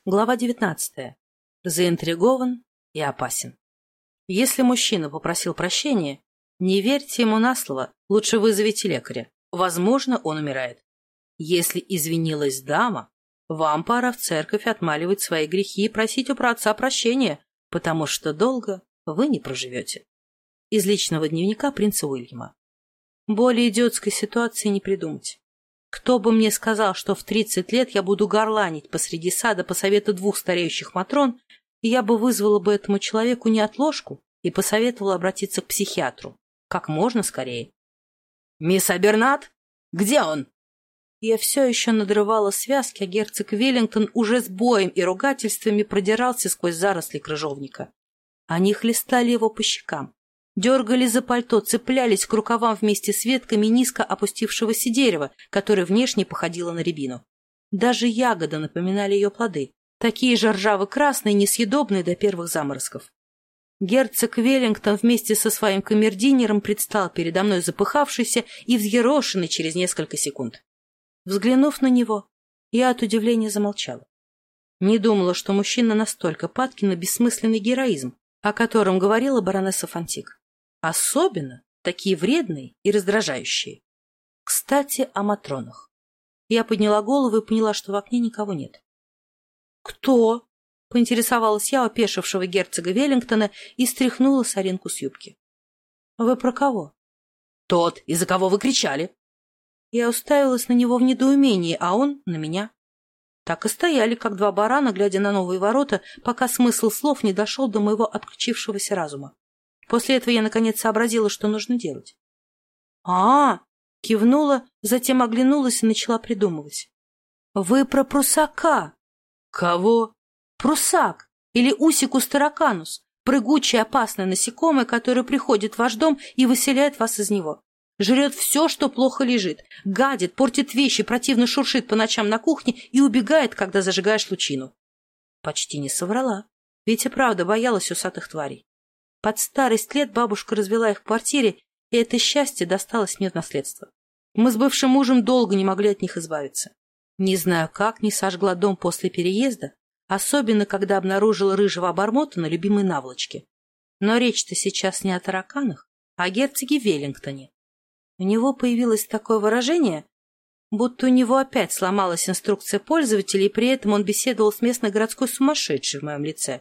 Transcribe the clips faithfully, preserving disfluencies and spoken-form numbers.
Глава девятнадцатая. Заинтригован и опасен. Если мужчина попросил прощения, не верьте ему на слово, лучше вызовите лекаря. Возможно, он умирает. Если извинилась дама, вам пора в церковь отмаливать свои грехи и просить у праотца прощения, потому что долго вы не проживете. Из личного дневника принца Уильяма. Более идиотской ситуации не придумать. Кто бы мне сказал, что в тридцать лет я буду горланить посреди сада по совету двух стареющих матрон, я бы вызвала бы этому человеку неотложку и посоветовала обратиться к психиатру. Как можно скорее. «Мисс Абернат? Где он?» Я все еще надрывала связки, а герцог Веллингтон уже с боем и ругательствами продирался сквозь заросли крыжовника. Они хлестали его по щекам, дергали за пальто, цеплялись к рукавам вместе с ветками низко опустившегося дерева, которое внешне походило на рябину. Даже ягоды напоминали ее плоды, такие же ржаво-красные, несъедобные до первых заморозков. Герцог Веллингтон вместе со своим камердинером предстал передо мной запыхавшийся и взъерошенный через несколько секунд. Взглянув на него, я от удивления замолчала. Не думала, что мужчина настолько падки на бессмысленный героизм, о котором говорила баронесса Фонтик. Особенно такие вредные и раздражающие. Кстати, о матронах. Я подняла голову и поняла, что в окне никого нет. «Кто?» — поинтересовалась я у опешившего герцога Веллингтона и стряхнула соринку с юбки. «Вы про кого?» «Тот, из-за кого вы кричали». Я уставилась на него в недоумении, а он — на меня. Так и стояли, как два барана, глядя на новые ворота, пока смысл слов не дошел до моего отключившегося разума. После этого я, наконец, сообразила, что нужно делать. а, -а, -а кивнула, затем оглянулась и начала придумывать. «Вы про прусака!» «Кого?» «Прусак или усикус тараканус, прыгучее опасное насекомое, которое приходит в ваш дом и выселяет вас из него. Жрет все, что плохо лежит, гадит, портит вещи, противно шуршит по ночам на кухне и убегает, когда зажигаешь лучину». Почти не соврала, ведь и правда боялась усатых тварей. Под старость лет бабушка развела их в квартире, и это счастье досталось мне в наследство. Мы с бывшим мужем долго не могли от них избавиться. Не знаю, как не сожгла дом после переезда, особенно когда обнаружила рыжего обормота на любимой наволочке. Но речь-то сейчас не о тараканах, а о герцоге Веллингтоне. У него появилось такое выражение, будто у него опять сломалась инструкция пользователя, и при этом он беседовал с местной городской сумасшедшей в моем лице.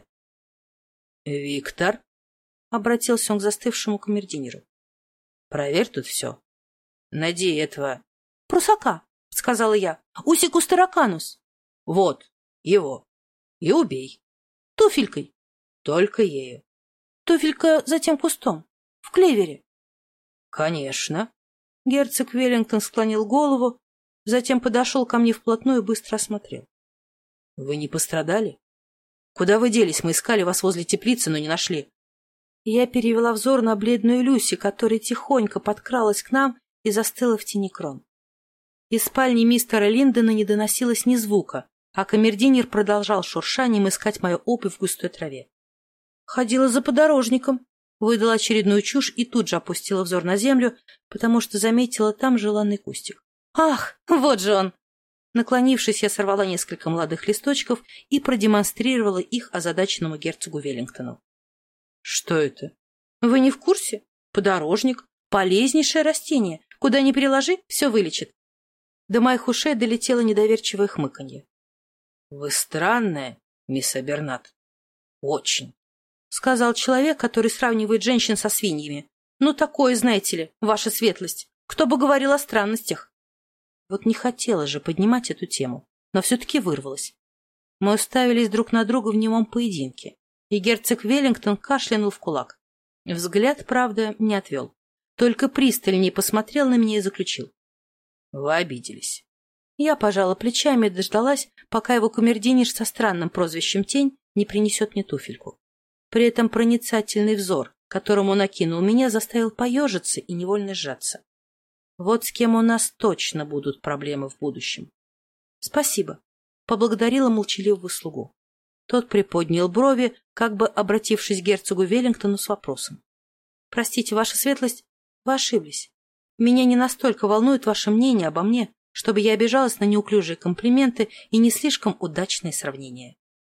«Виктор», — обратился он к застывшему камердинеру, — «проверь тут все. Найди этого...» «Прусака», — сказала я, — «усикус тараканус». «Вот, его. И убей». «Туфелькой». «Только ею». «Туфелька за тем кустом, в клевере». «Конечно». Герцог Веллингтон склонил голову, затем подошел ко мне вплотную и быстро осмотрел. — Вы не пострадали? Куда вы делись? Мы искали вас возле теплицы, но не нашли. Я перевела взор на бледную Люси, которая тихонько подкралась к нам и застыла в тени крон. Из спальни мистера Линдона не доносилось ни звука, а камердинер продолжал шуршанием искать мою обувь в густой траве. Ходила за подорожником. Выдала очередную чушь и тут же опустила взор на землю, потому что заметила там желанный кустик. «Ах, вот же он!» Наклонившись, я сорвала несколько молодых листочков и продемонстрировала их озадаченному герцогу Веллингтону. «Что это?» «Вы не в курсе? Подорожник. Полезнейшее растение. Куда ни приложи, все вылечит». До моих ушей долетело недоверчивое хмыканье. «Вы странная, мисс Абернат. Очень». — сказал человек, который сравнивает женщин со свиньями. — Ну, такое, знаете ли, ваша светлость. Кто бы говорил о странностях? Вот не хотела же поднимать эту тему, но все-таки вырвалась. Мы уставились друг на друга в немом поединке, и герцог Веллингтон кашлянул в кулак. Взгляд, правда, не отвел. Только пристальнее посмотрел на меня и заключил. — Вы обиделись. Я пожала плечами и дождалась, пока его камердинер со странным прозвищем Тень не принесет мне туфельку. При этом проницательный взор, которым он окинул меня, заставил поежиться и невольно сжаться. Вот с кем у нас точно будут проблемы в будущем. — Спасибо, — поблагодарила молчаливого слугу. Тот приподнял брови, как бы обратившись к герцогу Веллингтону с вопросом. — Простите, ваша светлость, вы ошиблись. Меня не настолько волнует ваше мнение обо мне, чтобы я обижалась на неуклюжие комплименты и не слишком удачные сравнения.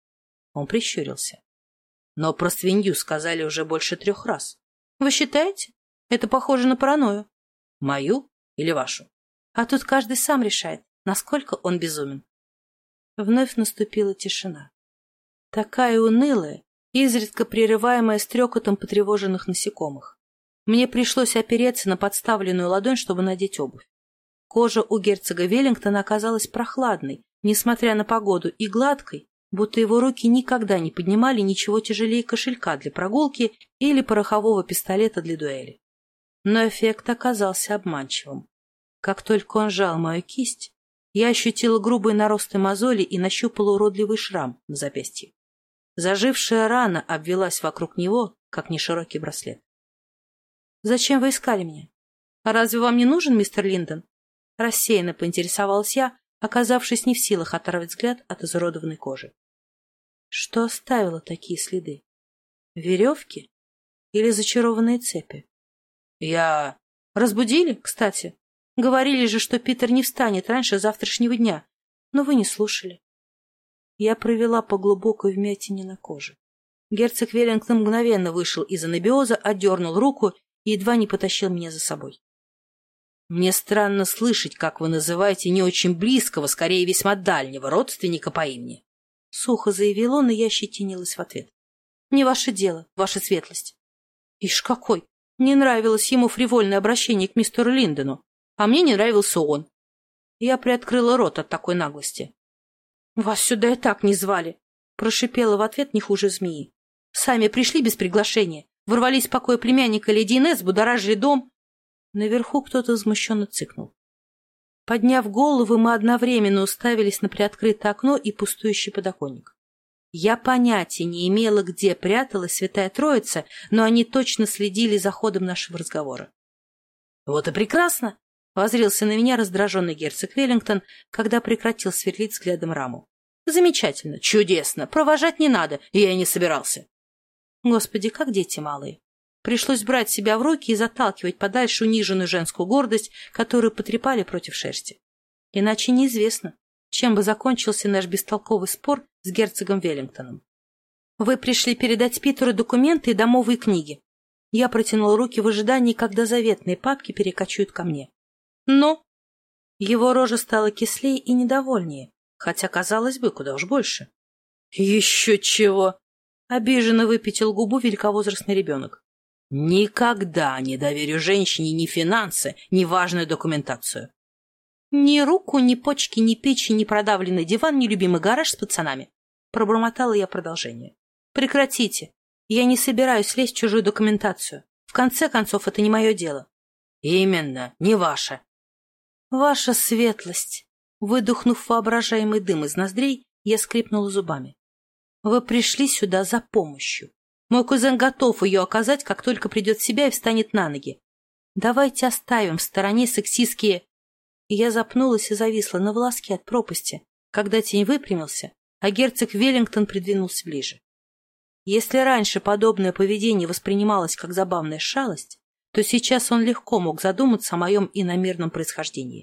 Он прищурился. Но про свинью сказали уже больше трех раз. Вы считаете? Это похоже на паранойю. Мою или вашу? А тут каждый сам решает, насколько он безумен. Вновь наступила тишина. Такая унылая, изредка прерываемая стрекотом потревоженных насекомых. Мне пришлось опереться на подставленную ладонь, чтобы надеть обувь. Кожа у герцога Веллингтона оказалась прохладной, несмотря на погоду, и гладкой, будто его руки никогда не поднимали ничего тяжелее кошелька для прогулки или порохового пистолета для дуэли. Но эффект оказался обманчивым. Как только он сжал мою кисть, я ощутила грубые наросты мозоли и нащупала уродливый шрам на запястье. Зажившая рана обвелась вокруг него, как неширокий браслет. «Зачем вы искали меня? А разве вам не нужен мистер Линдон?» Рассеянно поинтересовалась я, оказавшись не в силах оторвать взгляд от изуродованной кожи. Что оставило такие следы? Веревки или зачарованные цепи? Я... Разбудили, кстати? Говорили же, что Питер не встанет раньше завтрашнего дня, но вы не слушали. Я провела по глубокой вмятине на коже. Герцог Веллингтон мгновенно вышел из анабиоза, отдернул руку и едва не потащил меня за собой. Мне странно слышать, как вы называете не очень близкого, скорее весьма дальнего родственника по имени. Сухо заявил он, и я щетинилась в ответ. Не ваше дело, ваша светлость. Ишь какой! Не нравилось ему фривольное обращение к мистеру Линдону, а мне не нравился он. Я приоткрыла рот от такой наглости. Вас сюда и так не звали, прошипела в ответ не хуже змеи. Сами пришли без приглашения, ворвались в покой племянника леди Инесс, будоражили дом. Наверху кто-то возмущенно цыкнул. Подняв головы, мы одновременно уставились на приоткрытое окно и пустующий подоконник. Я понятия не имела, где пряталась Святая Троица, но они точно следили за ходом нашего разговора. — Вот и прекрасно! — воззрился на меня раздраженный герцог Веллингтон, когда прекратил сверлить взглядом раму. — Замечательно, чудесно, провожать не надо, и я не собирался. Господи, как дети малые! Пришлось брать себя в руки и заталкивать подальше униженную женскую гордость, которую потрепали против шерсти. Иначе неизвестно, чем бы закончился наш бестолковый спор с герцогом Веллингтоном. Вы пришли передать Питеру документы и домовые книги. Я протянула руки в ожидании, когда заветные папки перекочуют ко мне. Но его рожа стала кислее и недовольнее, хотя, казалось бы, куда уж больше. Еще чего! Обиженно выпятил губу великовозрастный ребенок. Никогда не доверю женщине ни финансы, ни важную документацию. Ни руку, ни почки, ни печень, ни продавленный диван, ни любимый гараж с пацанами. Пробормотала я продолжение. Прекратите. Я не собираюсь лезть в чужую документацию. В конце концов, это не мое дело. Именно, не ваше. Ваша светлость. Выдохнув воображаемый дым из ноздрей, я скрипнула зубами. Вы пришли сюда за помощью. Мой кузен готов ее оказать, как только придет в себя и встанет на ноги. Давайте оставим в стороне сексистские... Я запнулась и зависла на волоске от пропасти, когда тень выпрямился, а герцог Веллингтон придвинулся ближе. Если раньше подобное поведение воспринималось как забавная шалость, то сейчас он легко мог задуматься о моем иномирном происхождении.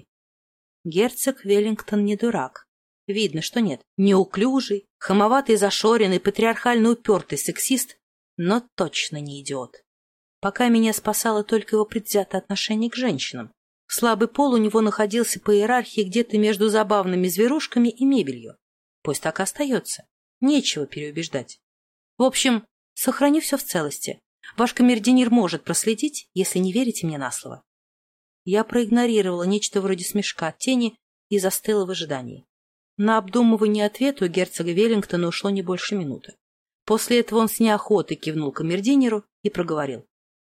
Герцог Веллингтон не дурак. Видно, что нет. Неуклюжий, хамоватый, зашоренный, патриархально упертый сексист, но точно не идиот. Пока меня спасало только его предвзятое отношение к женщинам. Слабый пол у него находился по иерархии где-то между забавными зверушками и мебелью. Пусть так и остается. Нечего переубеждать. В общем, сохраню все в целости. Ваш камердинер может проследить, если не верите мне на слово. Я проигнорировала нечто вроде смешка от тени и застыла в ожидании. На обдумывание ответа у герцога Веллингтона ушло не больше минуты. После этого он с неохотой кивнул камердинеру и проговорил.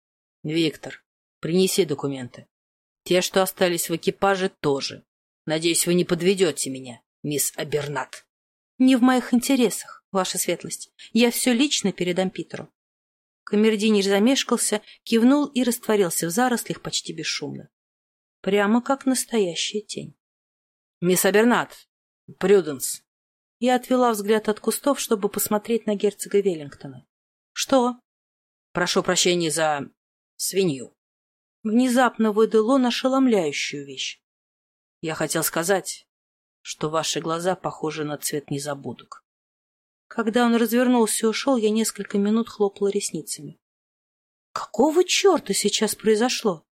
— Виктор, принеси документы. Те, что остались в экипаже, тоже. Надеюсь, вы не подведете меня, мисс Абернат. — Не в моих интересах, ваша светлость. Я все лично передам Питеру. Камердинер замешкался, кивнул и растворился в зарослях почти бесшумно. Прямо как настоящая тень. — Мисс Абернат, Прюденс. Я отвела взгляд от кустов, чтобы посмотреть на герцога Веллингтона. — Что? — Прошу прощения за... свинью. Внезапно выдал он ошеломляющую вещь. Я хотел сказать, что ваши глаза похожи на цвет незабудок. Когда он развернулся и ушел, я несколько минут хлопала ресницами. Какого черта сейчас произошло?